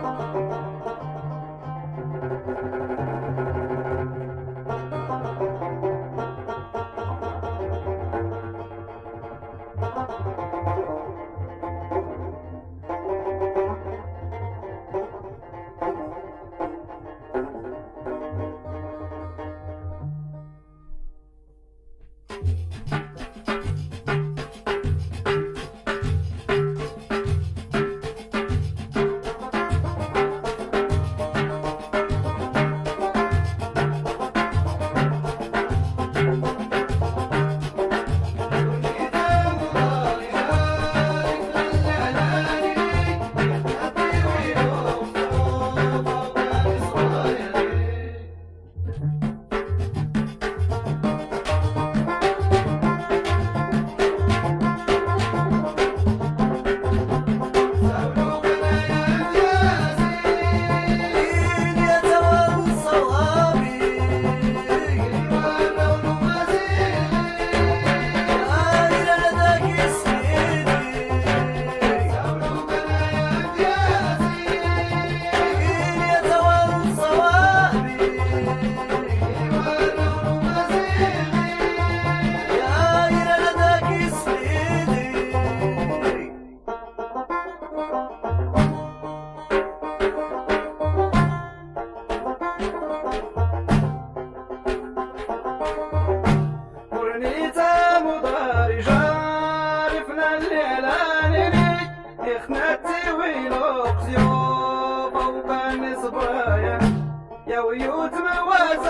يا ويوت ما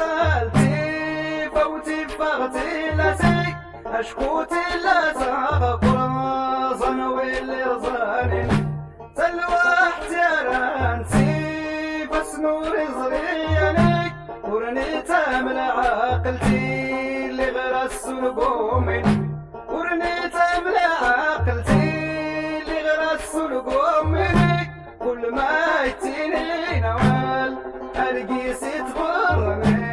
وزالتي فوتي فغتي لاسي اشكوتي لا تغقرازن واللي رزاني تلوحت يا رانتي بس نوري زرياني ورني تامل عقلتي اللي غرس القومي ورني تامل عقلتي اللي غرس القومي كل ما يتيني نوال أرقيسي تغرني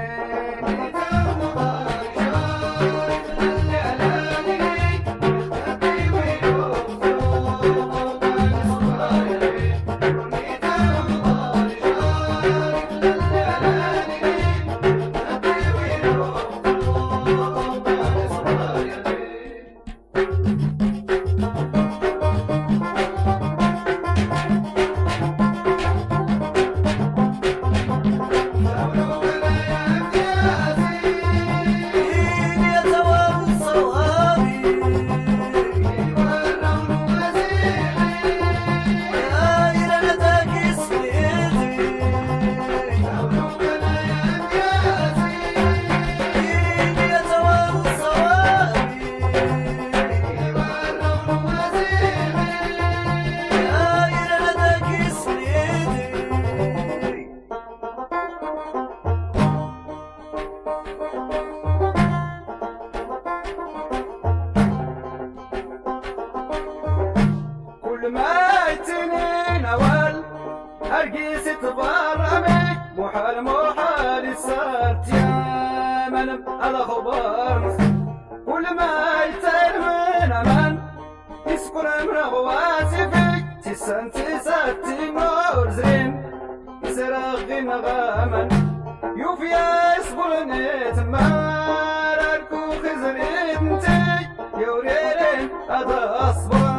ما يتنين أول أرقيسي تبرمي محال محال صارت يا من الأخبار كل ما يتن من أمان يسكن من غواسي فيك تسان تساتي نور زين يسرغي نغاما يوفي يسبرني تمار الكوخ زرينتي يوريرين أدا أصبر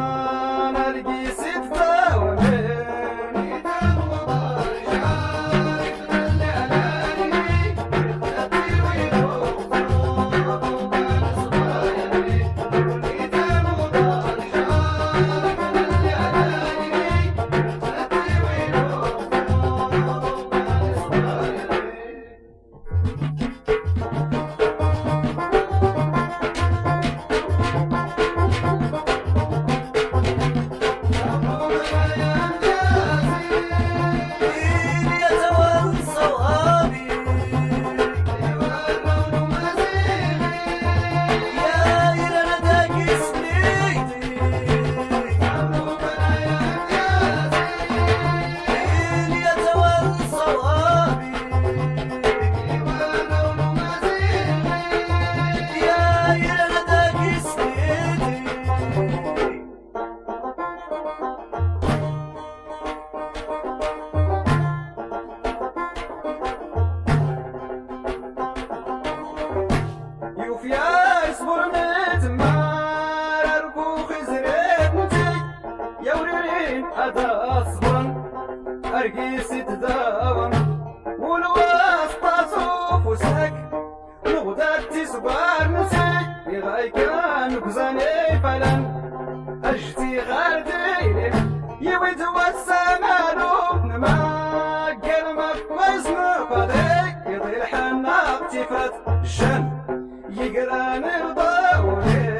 أرقيس تداوم والواسطة صوف وسك نغدات تسبار نسي يغاي كان كزاني فلن أجتي غاردي يويد والسمانو نما قل ما كوزن فضيك يطير حنا اقتفات الجن يقران الضاولي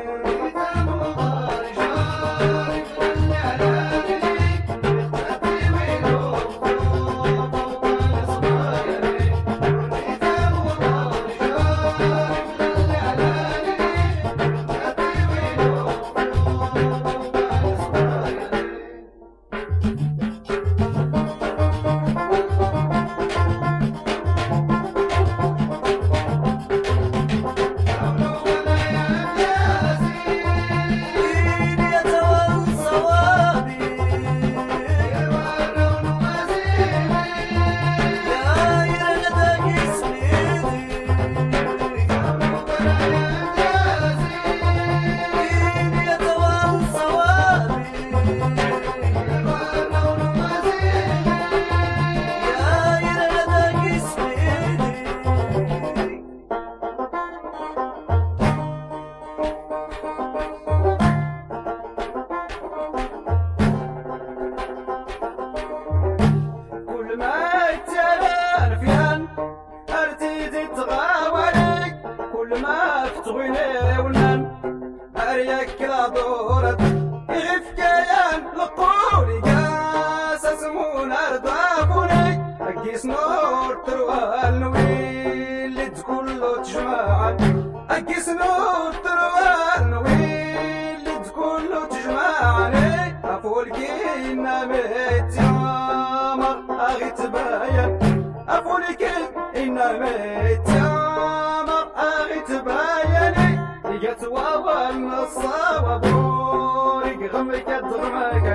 تغويني ونان أريك لا دورت يغف كيان لقولي قاس اسمون أردافوني أقيس نور تروال نويل كله تجمع أقيس نور تروال نويل كله تجمعني أفولكي نامت يامر أغي تباين أفولكي نامت يامر أغي تبايني يتواوى النصاب بوري غمك الدغمك